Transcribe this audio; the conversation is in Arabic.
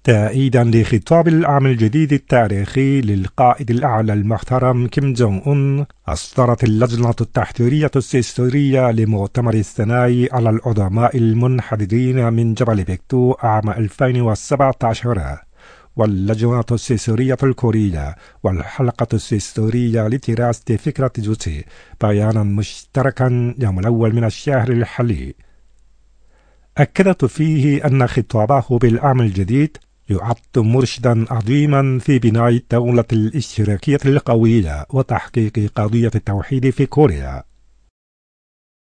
تأييدا لخطاب العام الجديد التاريخي للقائد الأعلى المحترم كيم جونغ أون، أصدرت اللجنة التحضيرية السيستورية لمؤتمر الثنائي على العظماء المنحدرين من جبل بيكتو عام 2017 واللجنة السيستورية الكورية والحلقة السيستورية لدراسة فكرة جوتشي بيانا مشتركا يوم الأول من الشهر الحالي. أكدت فيه أن خطابه بالعام الجديد يعد مرشدا عظيما في بناء الدولة الاشتراكية القوية وتحقيق قضية التوحيد في كوريا.